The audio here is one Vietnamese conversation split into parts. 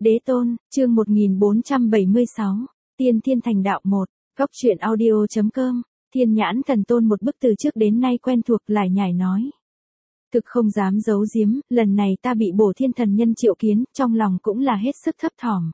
Đế tôn, chương 1476, Tiên Thiên Thành Đạo 1, Góc truyện audio.com, Thiên Nhãn Thần Tôn một bức từ trước đến nay quen thuộc lải nhải nói. Thực không dám giấu giếm, lần này ta bị Bổ Thiên Thần Nhân triệu kiến, trong lòng cũng là hết sức thấp thỏm.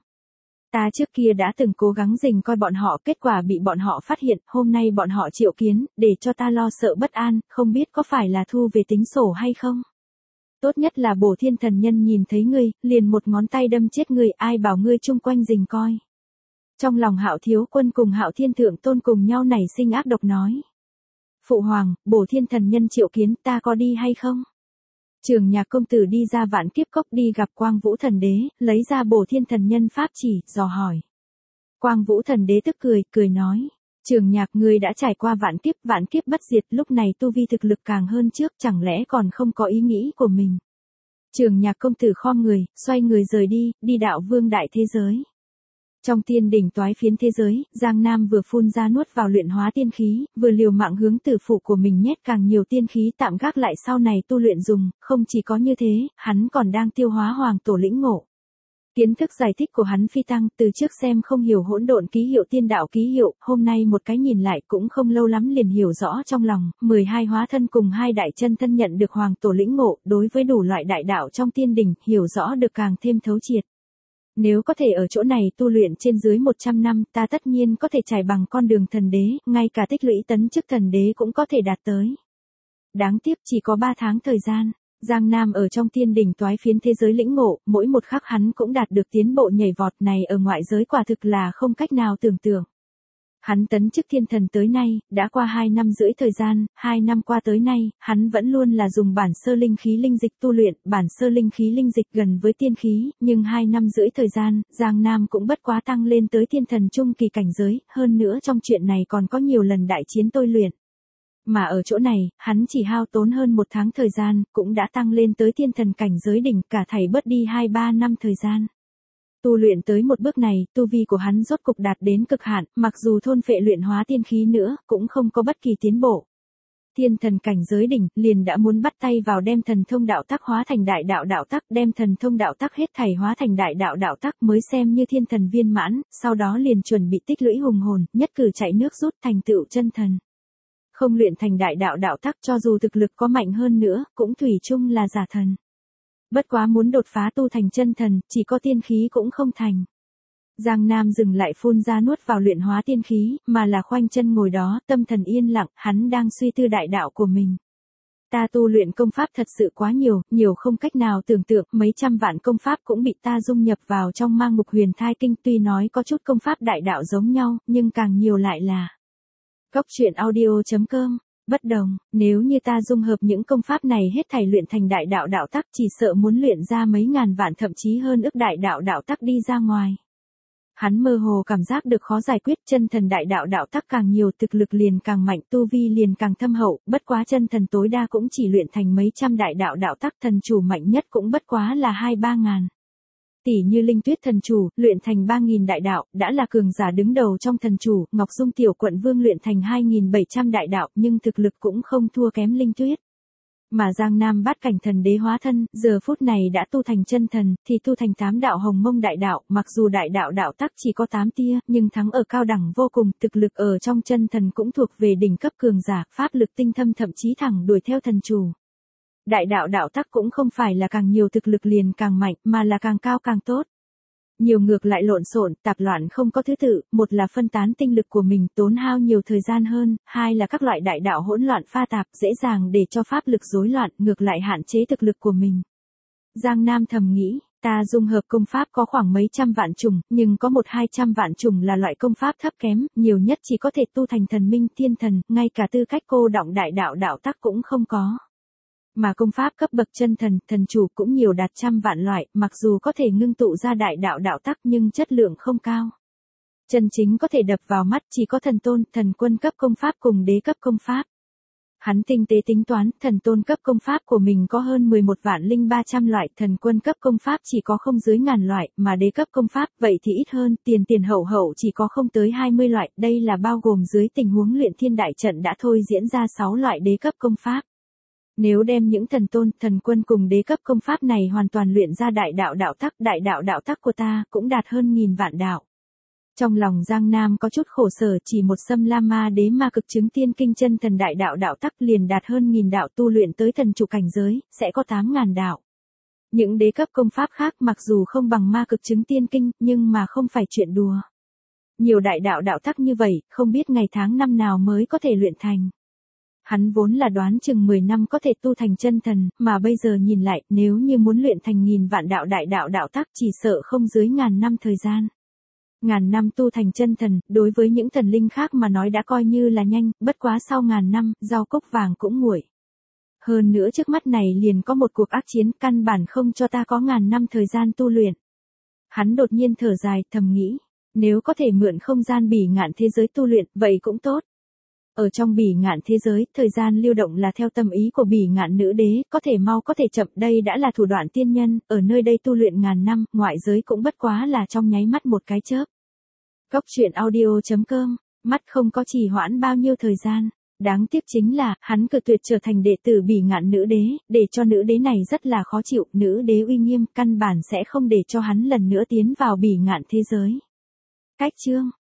Ta trước kia đã từng cố gắng rình coi bọn họ, kết quả bị bọn họ phát hiện, hôm nay bọn họ triệu kiến, để cho ta lo sợ bất an, không biết có phải là thu về tính sổ hay không. Tốt nhất là Bổ Thiên Thần Nhân nhìn thấy ngươi, liền một ngón tay đâm chết ngươi, ai bảo ngươi chung quanh rình coi. Trong lòng Hạo Thiếu Quân cùng Hạo Thiên Thượng Tôn cùng nhau nảy sinh ác độc nói. Phụ hoàng, Bổ Thiên Thần Nhân triệu kiến, ta có đi hay không? Trường Nhạc công tử đi ra Vạn Kiếp Cốc đi gặp Quang Vũ Thần Đế, lấy ra Bổ Thiên Thần Nhân pháp chỉ, dò hỏi. Quang Vũ Thần Đế tức cười nói. Trường Nhạc, ngươi đã trải qua vạn kiếp bất diệt, lúc này tu vi thực lực càng hơn trước, chẳng lẽ còn không có ý nghĩ của mình. Trường Nhạc công tử khom người, xoay người rời đi, đi đạo vương đại thế giới. Trong tiên đỉnh toái phiến thế giới, Giang Nam vừa phun ra nuốt vào luyện hóa tiên khí, vừa liều mạng hướng tử phụ của mình nhét càng nhiều tiên khí tạm gác lại sau này tu luyện dùng, không chỉ có như thế, hắn còn đang tiêu hóa hoàng tổ lĩnh ngộ. Kiến thức giải thích của hắn phi tăng, từ trước xem không hiểu hỗn độn ký hiệu tiên đạo ký hiệu, hôm nay một cái nhìn lại cũng không lâu lắm liền hiểu rõ trong lòng, 12 hóa thân cùng 2 đại chân thân nhận được hoàng tổ lĩnh ngộ, đối với đủ loại đại đạo trong tiên đỉnh, hiểu rõ được càng thêm thấu triệt. Nếu có thể ở chỗ này tu luyện trên dưới 100 năm, ta tất nhiên có thể trải bằng con đường thần đế, ngay cả tích lũy tấn chức thần đế cũng có thể đạt tới. Đáng tiếc chỉ có 3 tháng thời gian. Giang Nam ở trong tiên đỉnh toái phiến thế giới lĩnh ngộ, mỗi một khắc hắn cũng đạt được tiến bộ nhảy vọt này ở ngoại giới quả thực là không cách nào tưởng tượng. Hắn tấn chức thiên thần tới nay, đã qua 2 năm rưỡi thời gian, 2 năm qua tới nay, hắn vẫn luôn là dùng bản sơ linh khí linh dịch tu luyện, bản sơ linh khí linh dịch gần với tiên khí, nhưng 2 năm rưỡi thời gian, Giang Nam cũng bất quá tăng lên tới thiên thần trung kỳ cảnh giới, hơn nữa trong chuyện này còn có nhiều lần đại chiến tôi luyện. Mà ở chỗ này, hắn chỉ hao tốn hơn 1 tháng thời gian, cũng đã tăng lên tới thiên thần cảnh giới đỉnh, cả thảy bớt đi 2-3 năm thời gian. Tu luyện tới một bước này, tu vi của hắn rốt cục đạt đến cực hạn, mặc dù thôn phệ luyện hóa tiên khí nữa, cũng không có bất kỳ tiến bộ. Thiên thần cảnh giới đỉnh, liền đã muốn bắt tay vào đem thần thông đạo tắc hóa thành đại đạo đạo tắc, đem thần thông đạo tắc hết thảy hóa thành đại đạo đạo tắc mới xem như thiên thần viên mãn, sau đó liền chuẩn bị tích lũy hùng hồn, nhất cử chạy nước rút thành tựu chân thần. Không luyện thành đại đạo đạo tắc cho dù thực lực có mạnh hơn nữa, cũng thủy chung là giả thần. Bất quá muốn đột phá tu thành chân thần, chỉ có tiên khí cũng không thành. Giang Nam dừng lại phun ra nuốt vào luyện hóa tiên khí, mà là khoanh chân ngồi đó, tâm thần yên lặng, hắn đang suy tư đại đạo của mình. Ta tu luyện công pháp thật sự quá nhiều, nhiều không cách nào tưởng tượng, mấy trăm vạn công pháp cũng bị ta dung nhập vào trong mang mục huyền thai kinh, tuy nói có chút công pháp đại đạo giống nhau, nhưng càng nhiều lại là Góc truyện audio.com. Bất đồng, nếu như ta dung hợp những công pháp này hết thảy luyện thành đại đạo đạo tắc, chỉ sợ muốn luyện ra mấy ngàn vạn thậm chí hơn ức đại đạo đạo tắc đi ra ngoài. Hắn mơ hồ cảm giác được khó giải quyết, chân thần đại đạo đạo tắc càng nhiều, thực lực liền càng mạnh, tu vi liền càng thâm hậu, bất quá chân thần tối đa cũng chỉ luyện thành mấy trăm đại đạo đạo tắc, thần chủ mạnh nhất cũng bất quá là 2-3 ngàn. Tỷ như Linh Tuyết thần chủ, luyện thành 3.000 đại đạo, đã là cường giả đứng đầu trong thần chủ, Ngọc Dung tiểu quận vương luyện thành 2.700 đại đạo, nhưng thực lực cũng không thua kém Linh Tuyết. Mà Giang Nam bát cảnh thần đế hóa thân, giờ phút này đã tu thành chân thần, thì tu thành 8 đạo hồng mông đại đạo, mặc dù đại đạo đạo tắc chỉ có 8 tia, nhưng thắng ở cao đẳng vô cùng, thực lực ở trong chân thần cũng thuộc về đỉnh cấp cường giả, pháp lực tinh thâm thậm chí thẳng đuổi theo thần chủ. Đại đạo đạo tắc cũng không phải là càng nhiều thực lực liền càng mạnh, mà là càng cao càng tốt. Nhiều ngược lại lộn xộn, tạp loạn không có thứ tự, một là phân tán tinh lực của mình tốn hao nhiều thời gian hơn, hai là các loại đại đạo hỗn loạn pha tạp dễ dàng để cho pháp lực rối loạn, ngược lại hạn chế thực lực của mình. Giang Nam thầm nghĩ, ta dung hợp công pháp có khoảng mấy trăm vạn chủng, nhưng có 100-200 vạn chủng là loại công pháp thấp kém, nhiều nhất chỉ có thể tu thành thần minh thiên thần, ngay cả tư cách cô đọng đại đạo đạo tắc cũng không có. Mà công pháp cấp bậc chân thần, thần chủ cũng nhiều đạt trăm vạn loại, mặc dù có thể ngưng tụ ra đại đạo đạo tắc nhưng chất lượng không cao. Chân chính có thể đập vào mắt chỉ có thần tôn, thần quân cấp công pháp cùng đế cấp công pháp. Hắn tinh tế tính toán, thần tôn cấp công pháp của mình có hơn 11.300 loại, thần quân cấp công pháp chỉ có không dưới ngàn loại, mà đế cấp công pháp vậy thì ít hơn, tiền hậu chỉ có không tới 20 loại, đây là bao gồm dưới tình huống luyện thiên đại trận đã thôi diễn ra 6 loại đế cấp công pháp. Nếu đem những thần tôn, thần quân cùng đế cấp công pháp này hoàn toàn luyện ra đại đạo đạo tắc của ta cũng đạt hơn 1000 vạn đạo. Trong lòng Giang Nam có chút khổ sở, chỉ một Sâm La Ma Đế ma cực chứng tiên kinh chân thần đại đạo tắc liền đạt hơn 1000 đạo, tu luyện tới thần chủ cảnh giới, sẽ có 8000 đạo. Những đế cấp công pháp khác mặc dù không bằng ma cực chứng tiên kinh, nhưng mà không phải chuyện đùa. Nhiều đại đạo tắc như vậy, không biết ngày tháng năm nào mới có thể luyện thành. Hắn vốn là đoán chừng 10 năm có thể tu thành chân thần, mà bây giờ nhìn lại, nếu như muốn luyện thành 1000 vạn đạo đại đạo tắc chỉ sợ không dưới 1000 năm thời gian. 1000 năm tu thành chân thần, đối với những thần linh khác mà nói đã coi như là nhanh, bất quá sau 1000 năm, rau cốc vàng cũng nguội. Hơn nữa trước mắt này liền có một cuộc ác chiến, căn bản không cho ta có 1000 năm thời gian tu luyện. Hắn đột nhiên thở dài, thầm nghĩ, nếu có thể mượn không gian bỉ ngạn thế giới tu luyện, vậy cũng tốt. Ở trong bỉ ngạn thế giới, thời gian lưu động là theo tâm ý của bỉ ngạn nữ đế, có thể mau có thể chậm, đây đã là thủ đoạn tiên nhân, ở nơi đây tu luyện 1000 năm, ngoại giới cũng bất quá là trong nháy mắt một cái chớp. Góc truyện audio.com, mắt không có trì hoãn bao nhiêu thời gian. Đáng tiếc chính là, hắn cự tuyệt trở thành đệ tử bỉ ngạn nữ đế, để cho nữ đế này rất là khó chịu, nữ đế uy nghiêm, căn bản sẽ không để cho hắn lần nữa tiến vào bỉ ngạn thế giới. Cách chương